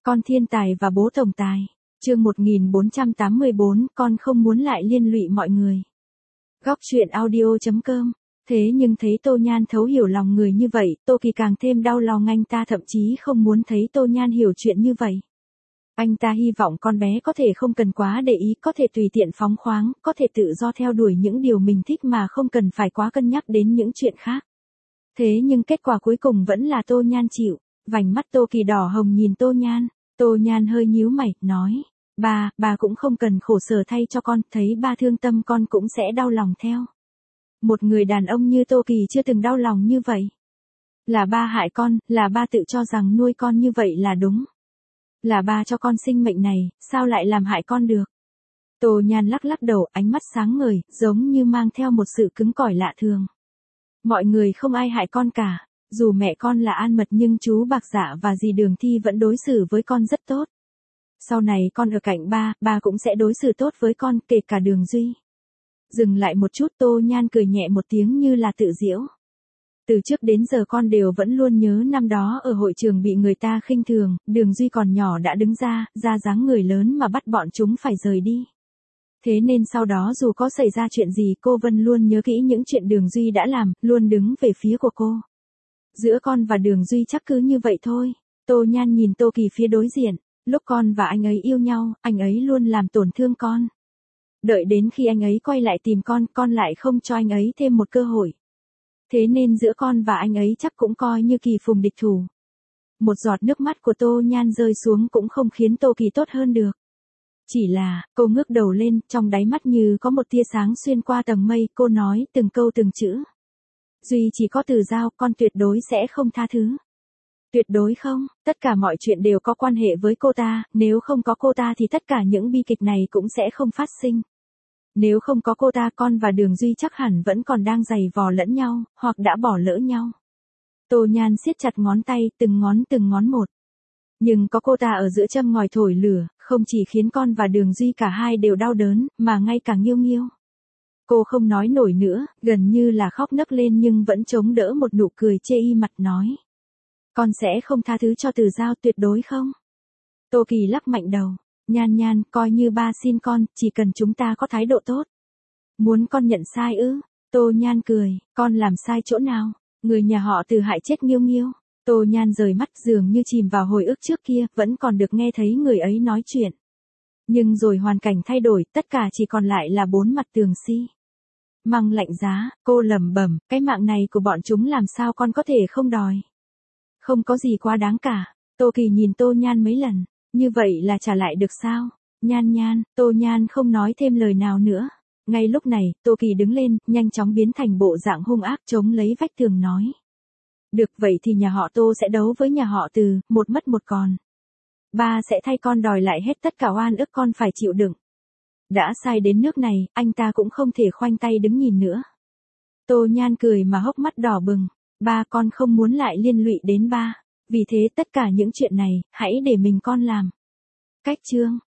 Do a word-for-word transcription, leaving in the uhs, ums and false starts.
Con thiên tài và bố tổng tài. Chương một nghìn bốn trăm tám mươi bốn, con không muốn lại liên lụy mọi người. Góc truyện audio chấm com. Thế nhưng thấy Tô Nhan thấu hiểu lòng người như vậy, Tô Kỳ càng thêm đau lòng, anh ta thậm chí không muốn thấy Tô Nhan hiểu chuyện như vậy. Anh ta hy vọng con bé có thể không cần quá để ý, có thể tùy tiện phóng khoáng, có thể tự do theo đuổi những điều mình thích mà không cần phải quá cân nhắc đến những chuyện khác. Thế nhưng kết quả cuối cùng vẫn là Tô Nhan chịu. Vành mắt Tô Kỳ đỏ hồng nhìn Tô Nhan. Tô Nhan hơi nhíu mày, nói. Ba, ba cũng không cần khổ sở thay cho con, thấy ba thương tâm con cũng sẽ đau lòng theo. Một người đàn ông như Tô Kỳ chưa từng đau lòng như vậy. Là ba hại con, là ba tự cho rằng nuôi con như vậy là đúng. Là ba cho con sinh mệnh này, sao lại làm hại con được? Tô Nhan lắc lắc đầu, ánh mắt sáng ngời, giống như mang theo một sự cứng cỏi lạ thường. Mọi người không ai hại con cả. Dù mẹ con là An Mật nhưng chú Bạc Dạ và dì Đường Thi vẫn đối xử với con rất tốt. Sau này con ở cạnh ba, ba cũng sẽ đối xử tốt với con, kể cả Đường Duy. Dừng lại một chút, Tô Nhan cười nhẹ một tiếng như là tự giễu. Từ trước đến giờ con đều vẫn luôn nhớ năm đó ở hội trường bị người ta khinh thường, Đường Duy còn nhỏ đã đứng ra, ra dáng người lớn mà bắt bọn chúng phải rời đi. Thế nên sau đó dù có xảy ra chuyện gì, cô Vân luôn nhớ kỹ những chuyện Đường Duy đã làm, luôn đứng về phía của cô. Giữa con và Đường Duy chắc cứ như vậy thôi. Tô Nhan nhìn Tô Kỳ phía đối diện. Lúc con và anh ấy yêu nhau, anh ấy luôn làm tổn thương con. Đợi đến khi anh ấy quay lại tìm con, con lại không cho anh ấy thêm một cơ hội. Thế nên giữa con và anh ấy chắc cũng coi như kỳ phùng địch thủ. Một giọt nước mắt của Tô Nhan rơi xuống cũng không khiến Tô Kỳ tốt hơn được. Chỉ là, cô ngước đầu lên, trong đáy mắt như có một tia sáng xuyên qua tầng mây, cô nói từng câu từng chữ. Duy chỉ có Từ Giao, con tuyệt đối sẽ không tha thứ. Tuyệt đối không, tất cả mọi chuyện đều có quan hệ với cô ta, nếu không có cô ta thì tất cả những bi kịch này cũng sẽ không phát sinh. Nếu không có cô ta, con và Đường Duy chắc hẳn vẫn còn đang giày vò lẫn nhau, hoặc đã bỏ lỡ nhau. Tô Nhan siết chặt ngón tay, từng ngón từng ngón một. Nhưng có cô ta ở giữa châm ngòi thổi lửa, không chỉ khiến con và Đường Duy cả hai đều đau đớn, mà ngay cả Nghiêu Nghiêu. Cô không nói nổi nữa, gần như là khóc nấc lên nhưng vẫn chống đỡ một nụ cười chê y mặt nói. Con sẽ không tha thứ cho Từ Giao, tuyệt đối không. Tô Kỳ lắc mạnh đầu. Nhan Nhan, coi như ba xin con, chỉ cần chúng ta có thái độ tốt. Muốn con nhận sai ư? Tô Nhan cười, con làm sai chỗ nào? Người nhà họ Từ hại chết Nghiêu Nghiêu. Tô Nhan rời mắt dường như chìm vào hồi ức trước kia, vẫn còn được nghe thấy người ấy nói chuyện. Nhưng rồi hoàn cảnh thay đổi, tất cả chỉ còn lại là bốn mặt tường si. Măng lạnh giá, cô lẩm bẩm, cái mạng này của bọn chúng làm sao con có thể không đòi. Không có gì quá đáng cả. Tô Kỳ nhìn Tô Nhan mấy lần, như vậy là trả lại được sao? Nhan Nhan, Tô Nhan không nói thêm lời nào nữa. Ngay lúc này, Tô Kỳ đứng lên, nhanh chóng biến thành bộ dạng hung ác chống lấy vách tường nói. Được vậy thì nhà họ Tô sẽ đấu với nhà họ Từ, một mất một còn. Ba sẽ thay con đòi lại hết tất cả oan ức con phải chịu đựng. Đã sai đến nước này, anh ta cũng không thể khoanh tay đứng nhìn nữa. Tô Nhan cười mà hốc mắt đỏ bừng. Ba, con không muốn lại liên lụy đến ba. Vì thế tất cả những chuyện này, hãy để mình con làm. Cách chương.